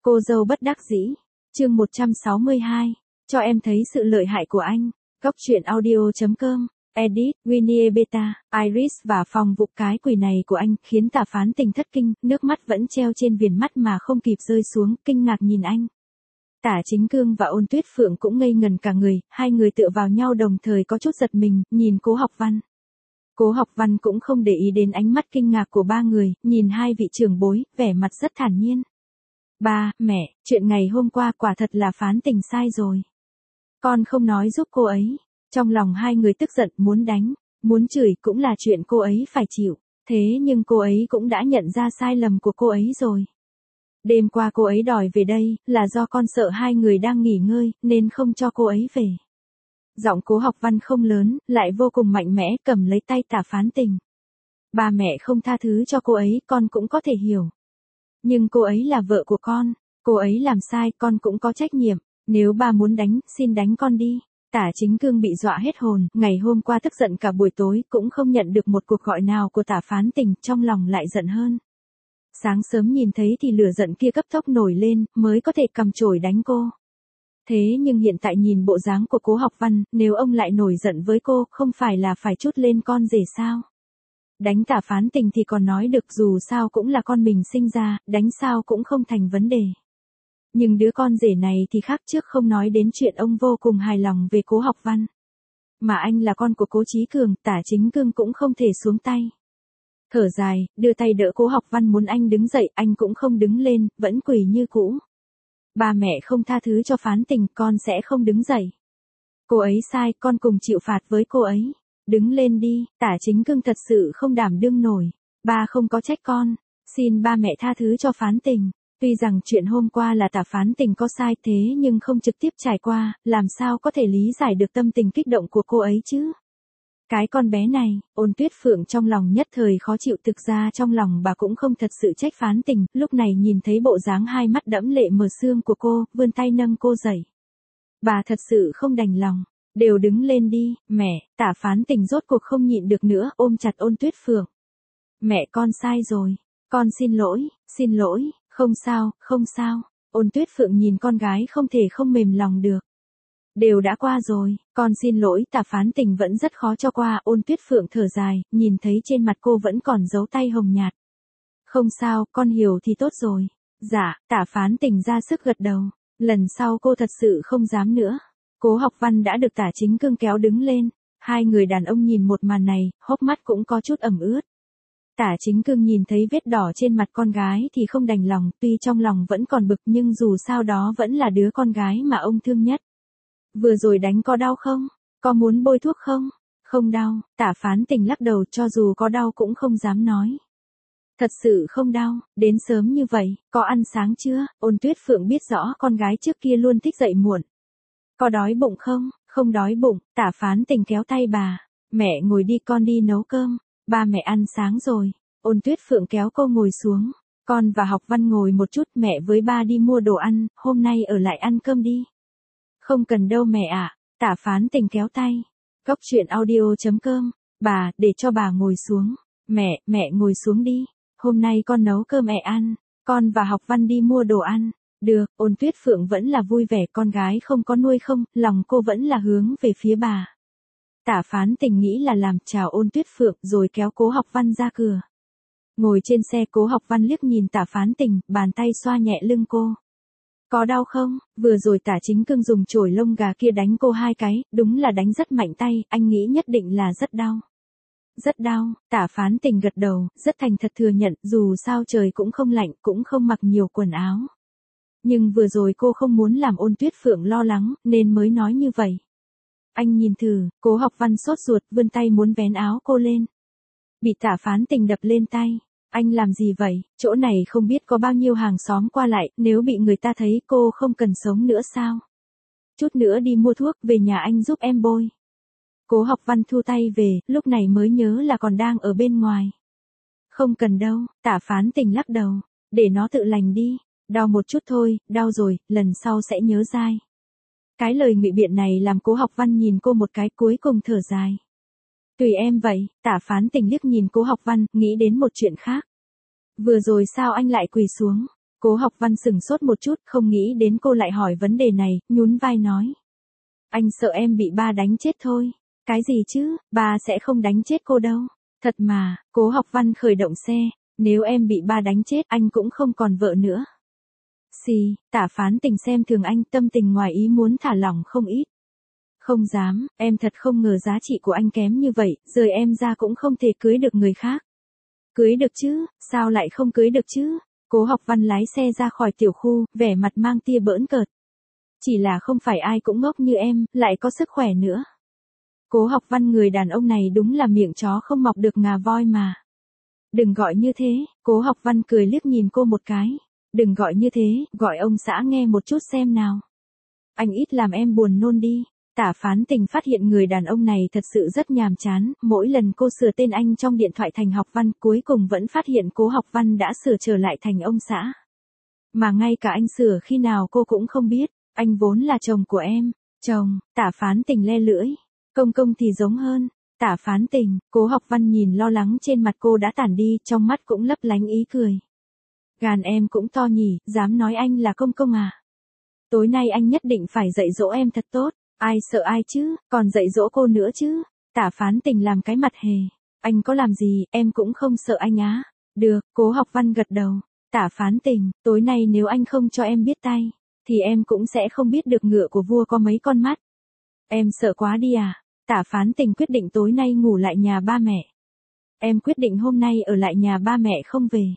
Cô dâu bất đắc dĩ. Chương 162. Cho em thấy sự lợi hại của anh. Góc truyện audio.com. Edit, Winnie Beta, Iris và phòng vụ cái quỷ này của anh khiến Tả Phán Tình thất kinh, nước mắt vẫn treo trên viền mắt mà không kịp rơi xuống, kinh ngạc nhìn anh. Tả Chính Cương và Ôn Tuyết Phượng cũng ngây ngần cả người, hai người tựa vào nhau đồng thời có chút giật mình, nhìn Cố Học Văn. Cố Học Văn cũng không để ý đến ánh mắt kinh ngạc của ba người, nhìn hai vị trưởng bối, vẻ mặt rất thản nhiên. Ba, mẹ, chuyện ngày hôm qua quả thật là Phán Tình sai rồi. Con không nói giúp cô ấy. Trong lòng hai người tức giận, muốn đánh, muốn chửi cũng là chuyện cô ấy phải chịu. Thế nhưng cô ấy cũng đã nhận ra sai lầm của cô ấy rồi. Đêm qua cô ấy đòi về đây, là do con sợ hai người đang nghỉ ngơi, nên không cho cô ấy về. Giọng Cố Học Văn không lớn, lại vô cùng mạnh mẽ, cầm lấy tay Tả Phán Tình. Ba mẹ không tha thứ cho cô ấy, con cũng có thể hiểu. Nhưng cô ấy là vợ của con, cô ấy làm sai, con cũng có trách nhiệm. Nếu ba muốn đánh, xin đánh con đi. Tả Chính Cương bị dọa hết hồn, ngày hôm qua tức giận cả buổi tối, cũng không nhận được một cuộc gọi nào của Tả Phán Tình, trong lòng lại giận hơn. Sáng sớm nhìn thấy thì lửa giận kia cấp tốc nổi lên, mới có thể cầm chổi đánh cô. Thế nhưng hiện tại nhìn bộ dáng của Cố Học Văn, nếu ông lại nổi giận với cô, không phải là phải trút lên con rể sao? Đánh Tả Phán Tình thì còn nói được, dù sao cũng là con mình sinh ra, đánh sao cũng không thành vấn đề. Nhưng đứa con rể này thì khác, trước không nói đến chuyện ông vô cùng hài lòng về Cố Học Văn. Mà anh là con của Cố Chí Cường, Tả Chính Cương cũng không thể xuống tay. Thở dài, đưa tay đỡ Cố Học Văn muốn anh đứng dậy, anh cũng không đứng lên, vẫn quỳ như cũ. Ba mẹ không tha thứ cho Phán Tình, con sẽ không đứng dậy. Cô ấy sai, con cùng chịu phạt với cô ấy. Đứng lên đi, Tả Chính Cương thật sự không đảm đương nổi. Ba không có trách con, xin ba mẹ tha thứ cho Phán Tình. Tuy rằng chuyện hôm qua là Tả Phán Tình có sai, thế nhưng không trực tiếp trải qua, làm sao có thể lý giải được tâm tình kích động của cô ấy chứ? Cái con bé này, Ôn Tuyết Phượng trong lòng nhất thời khó chịu, thực ra trong lòng bà cũng không thật sự trách Phán Tình, lúc này nhìn thấy bộ dáng hai mắt đẫm lệ mờ sương của cô, vươn tay nâng cô dậy. Bà thật sự không đành lòng, đều đứng lên đi, mẹ. Tả Phán Tình rốt cuộc không nhịn được nữa, ôm chặt Ôn Tuyết Phượng. Mẹ con sai rồi, con xin lỗi. Không sao, không sao. Ôn Tuyết Phượng nhìn con gái không thể không mềm lòng được. Đều đã qua rồi, con xin lỗi. Tả Phán Tình vẫn rất khó cho qua. Ôn Tuyết Phượng thở dài, nhìn thấy trên mặt cô vẫn còn dấu tay hồng nhạt. Không sao, con hiểu thì tốt rồi. Dạ, Tả Phán Tình ra sức gật đầu. Lần sau cô thật sự không dám nữa. Cố Học Văn đã được Tả Chính Cương kéo đứng lên. Hai người đàn ông nhìn một màn này, hốc mắt cũng có chút ẩm ướt. Tả Chính Cương nhìn thấy vết đỏ trên mặt con gái thì không đành lòng, tuy trong lòng vẫn còn bực nhưng dù sao đó vẫn là đứa con gái mà ông thương nhất. Vừa rồi đánh có đau không? Có muốn bôi thuốc không? Không đau. Tả Phán Tình lắc đầu, cho dù có đau cũng không dám nói. Thật sự không đau. Đến sớm như vậy, có ăn sáng chưa? Ôn Tuyết Phượng biết rõ con gái trước kia luôn thích dậy muộn. Có đói bụng không? Không đói bụng. Tả Phán Tình kéo tay bà. Mẹ ngồi đi, con đi nấu cơm. Ba mẹ ăn sáng rồi. Ôn Tuyết Phượng kéo cô ngồi xuống. Con và Học Văn ngồi một chút, mẹ với ba đi mua đồ ăn, hôm nay ở lại ăn cơm đi. Không cần đâu mẹ ạ. Tả Phán Tình kéo tay. Góc truyện audio.com. Bà, để cho bà ngồi xuống. Mẹ ngồi xuống đi. Hôm nay con nấu cơm mẹ ăn. Con và Học Văn đi mua đồ ăn. Được. Ôn Tuyết Phượng vẫn là vui vẻ, con gái không có nuôi không, lòng cô vẫn là hướng về phía bà. Tả Phán Tình nghĩ là làm, chào Ôn Tuyết Phượng rồi kéo Cố Học Văn ra cửa. Ngồi trên xe, Cố Học Văn liếc nhìn Tả Phán Tình, bàn tay xoa nhẹ lưng cô. Có đau không? Vừa rồi Tả Chính Cương dùng chổi lông gà kia đánh cô hai cái, đúng là đánh rất mạnh tay, anh nghĩ nhất định là rất đau. Rất đau. Tả Phán Tình gật đầu, rất thành thật thừa nhận, dù sao trời cũng không lạnh, cũng không mặc nhiều quần áo. Nhưng vừa rồi cô không muốn làm Ôn Tuyết Phượng lo lắng, nên mới nói như vậy. Anh nhìn thử. Cố Học Văn sốt ruột, vươn tay muốn vén áo cô lên. Bị Tả Phán Tình đập lên tay. Anh làm gì vậy? Chỗ này không biết có bao nhiêu hàng xóm qua lại, nếu bị người ta thấy cô không cần sống nữa sao? Chút nữa đi mua thuốc, về nhà anh giúp em bôi. Cố Học Văn thu tay về, lúc này mới nhớ là còn đang ở bên ngoài. Không cần đâu. Tả Phán Tình lắc đầu. Để nó tự lành đi. Đau một chút thôi, đau rồi, lần sau sẽ nhớ dai. Cái lời ngụy biện này làm Cố Học Văn nhìn cô một cái, cuối cùng thở dài. Tùy em vậy. Tả Phán Tình liếc nhìn Cố Học Văn, nghĩ đến một chuyện khác. Vừa rồi sao anh lại quỳ xuống? Cố Học Văn sững sốt một chút, không nghĩ đến cô lại hỏi vấn đề này, nhún vai nói. Anh sợ em bị ba đánh chết thôi. Cái gì chứ, ba sẽ không đánh chết cô đâu. Thật mà, Cố Học Văn khởi động xe, nếu em bị ba đánh chết anh cũng không còn vợ nữa. Xì, Tả Phán Tình xem thường anh, tâm tình ngoài ý muốn thả lỏng không ít. Không dám, em thật không ngờ giá trị của anh kém như vậy, rời em ra cũng không thể cưới được người khác. Cưới được chứ, sao lại không cưới được chứ? Cố Học Văn lái xe ra khỏi tiểu khu, vẻ mặt mang tia bỡn cợt. Chỉ là không phải ai cũng ngốc như em, lại có sức khỏe nữa. Cố Học Văn người đàn ông này đúng là miệng chó không mọc được ngà voi mà. Đừng gọi như thế, Cố Học Văn cười liếc nhìn cô một cái. Đừng gọi như thế, gọi ông xã nghe một chút xem nào. Anh ít làm em buồn nôn đi. Tả Phán Tình phát hiện người đàn ông này thật sự rất nhàm chán, mỗi lần cô sửa tên anh trong điện thoại thành Học Văn, cuối cùng vẫn phát hiện Cố Học Văn đã sửa trở lại thành ông xã. Mà ngay cả anh sửa khi nào cô cũng không biết, anh vốn là chồng của em. Chồng, Tả Phán Tình le lưỡi. Công công thì giống hơn. Tả Phán Tình, Cố Học Văn nhìn lo lắng trên mặt cô đã tản đi, trong mắt cũng lấp lánh ý cười. Gan em cũng to nhỉ, dám nói anh là công công à? Tối nay anh nhất định phải dạy dỗ em thật tốt. Ai sợ ai chứ, còn dạy dỗ cô nữa chứ. Tả Phán Tình làm cái mặt hề. Anh có làm gì, em cũng không sợ anh á. Được, Cố Học Văn gật đầu. Tả Phán Tình, tối nay nếu anh không cho em biết tay, thì em cũng sẽ không biết được ngựa của vua có mấy con mắt. Em sợ quá đi à? Tả Phán Tình quyết định tối nay ngủ lại nhà ba mẹ. Em quyết định hôm nay ở lại nhà ba mẹ không về.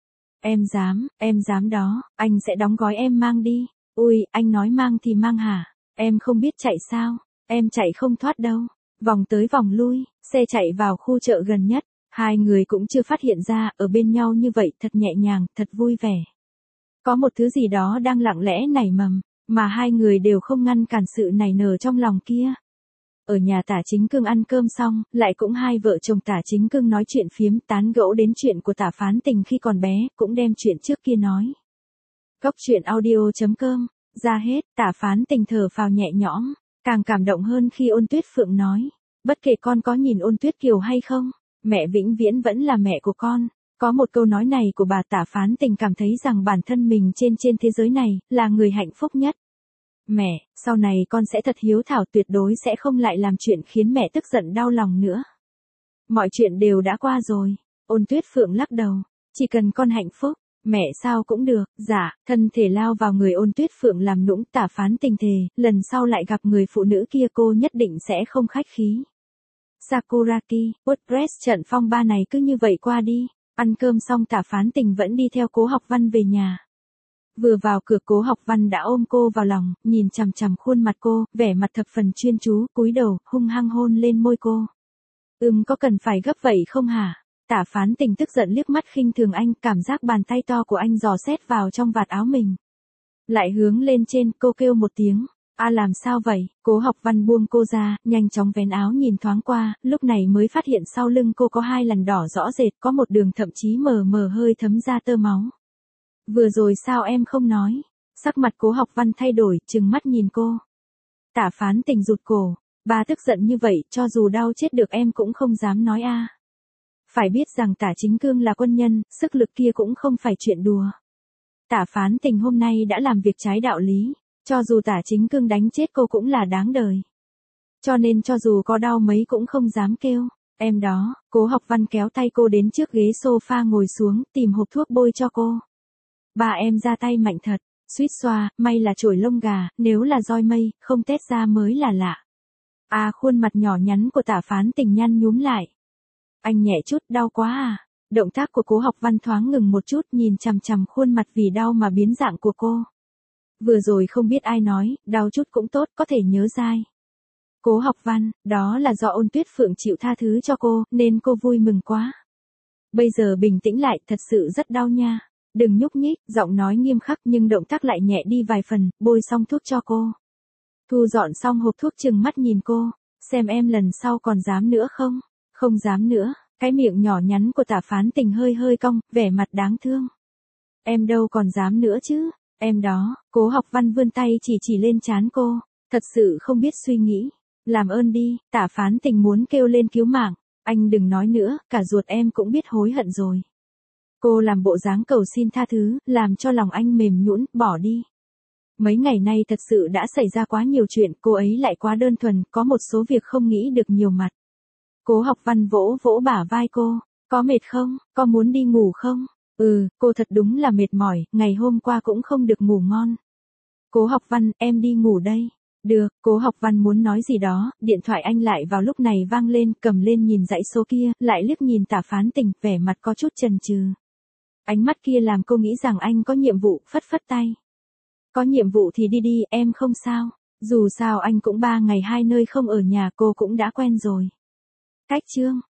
Em dám đó, anh sẽ đóng gói em mang đi. Ui, anh nói mang thì mang hả? Em không biết chạy sao? Em chạy không thoát đâu. Vòng tới vòng lui, xe chạy vào khu chợ gần nhất. Hai người cũng chưa phát hiện ra, ở bên nhau như vậy thật nhẹ nhàng, thật vui vẻ. Có một thứ gì đó đang lặng lẽ nảy mầm, mà hai người đều không ngăn cản sự nảy nở trong lòng kia. Ở nhà Tả Chính Cương ăn cơm xong, lại cũng hai vợ chồng Tả Chính Cương nói chuyện phiếm tán gẫu đến chuyện của Tả Phán Tình khi còn bé, cũng đem chuyện trước kia nói. Góc truyện audio.com, ra hết, Tả Phán Tình thở phào nhẹ nhõm, càng cảm động hơn khi Ôn Tuyết Phượng nói. Bất kể con có nhìn Ôn Tuyết Kiều hay không, mẹ vĩnh viễn vẫn là mẹ của con. Có một câu nói này của bà Tả Phán Tình cảm thấy rằng bản thân mình trên thế giới này, là người hạnh phúc nhất. Mẹ, sau này con sẽ thật hiếu thảo, tuyệt đối sẽ không lại làm chuyện khiến mẹ tức giận đau lòng nữa. Mọi chuyện đều đã qua rồi. Ôn Tuyết Phượng lắc đầu. Chỉ cần con hạnh phúc, mẹ sao cũng được. Dạ, thân thể lao vào người Ôn Tuyết Phượng làm nũng. Tả Phán Tình thề, lần sau lại gặp người phụ nữ kia cô nhất định sẽ không khách khí. Sakuraki, WordPress trận phong ba này cứ như vậy qua đi. Ăn cơm xong Tả Phán Tình vẫn đi theo Cố Học Văn về nhà. Vừa vào cửa Cố Học Văn đã ôm cô vào lòng, nhìn chằm chằm khuôn mặt cô, vẻ mặt thập phần chuyên chú, cúi đầu, hung hăng hôn lên môi cô. Có cần phải gấp vậy không hả? Tả Phán Tình tức giận liếc mắt khinh thường anh, cảm giác bàn tay to của anh dò xét vào trong vạt áo mình. Lại hướng lên trên, cô kêu một tiếng. À làm sao vậy? Cố Học Văn buông cô ra, nhanh chóng vén áo nhìn thoáng qua, lúc này mới phát hiện sau lưng cô có hai lằn đỏ rõ rệt, có một đường thậm chí mờ mờ hơi thấm ra tơ máu. Vừa rồi sao em không nói? Sắc mặt Cố Học Văn thay đổi, trừng mắt nhìn cô. Tả Phán Tình rụt cổ. Ba tức giận như vậy, cho dù đau chết được em cũng không dám nói a. Phải biết rằng Tả Chính Cương là quân nhân, sức lực kia cũng không phải chuyện đùa. Tả Phán Tình hôm nay đã làm việc trái đạo lý. Cho dù Tả Chính Cương đánh chết cô cũng là đáng đời. Cho nên cho dù có đau mấy cũng không dám kêu. Em đó, Cố Học Văn kéo tay cô đến trước ghế sofa ngồi xuống, tìm hộp thuốc bôi cho cô. Bà em ra tay mạnh thật, suýt xoa, may là chổi lông gà, nếu là roi mây, không tét ra mới là lạ. À khuôn mặt nhỏ nhắn của Tả Phán Tình nhăn nhúm lại. Anh nhẹ chút, đau quá à. Động tác của Cố Học Văn thoáng ngừng một chút, nhìn chằm chằm khuôn mặt vì đau mà biến dạng của cô. Vừa rồi không biết ai nói, đau chút cũng tốt, có thể nhớ dai. Cố Học Văn, đó là do Ôn Tuyết Phượng chịu tha thứ cho cô, nên cô vui mừng quá. Bây giờ bình tĩnh lại, thật sự rất đau nha. Đừng nhúc nhích, giọng nói nghiêm khắc nhưng động tác lại nhẹ đi vài phần, bôi xong thuốc cho cô. Thu dọn xong hộp thuốc chừng mắt nhìn cô, xem em lần sau còn dám nữa không? Không dám nữa, cái miệng nhỏ nhắn của Tả Phán Tình hơi hơi cong, vẻ mặt đáng thương. Em đâu còn dám nữa chứ, em đó, Cố Học Văn vươn tay chỉ lên trán cô, thật sự không biết suy nghĩ. Làm ơn đi, Tả Phán Tình muốn kêu lên cứu mạng, anh đừng nói nữa, cả ruột em cũng biết hối hận rồi. Cô làm bộ dáng cầu xin tha thứ, làm cho lòng anh mềm nhũn, bỏ đi. Mấy ngày nay thật sự đã xảy ra quá nhiều chuyện, cô ấy lại quá đơn thuần, có một số việc không nghĩ được nhiều mặt. Cố Học Văn vỗ vỗ bả vai cô, có mệt không, có muốn đi ngủ không? Cô thật đúng là mệt mỏi, ngày hôm qua cũng không được ngủ ngon. Cố Học Văn, em đi ngủ đây. Được, Cố Học Văn muốn nói gì đó, điện thoại anh lại vào lúc này vang lên, cầm lên nhìn dãy số kia, lại liếc nhìn Tả Phán Tình, vẻ mặt có chút chần chừ. Ánh mắt kia làm cô nghĩ rằng anh có nhiệm vụ, phất phất tay. Có nhiệm vụ thì đi đi, em không sao. Dù sao anh cũng 3 ngày 2 nơi không ở nhà, cô cũng đã quen rồi. Cách chương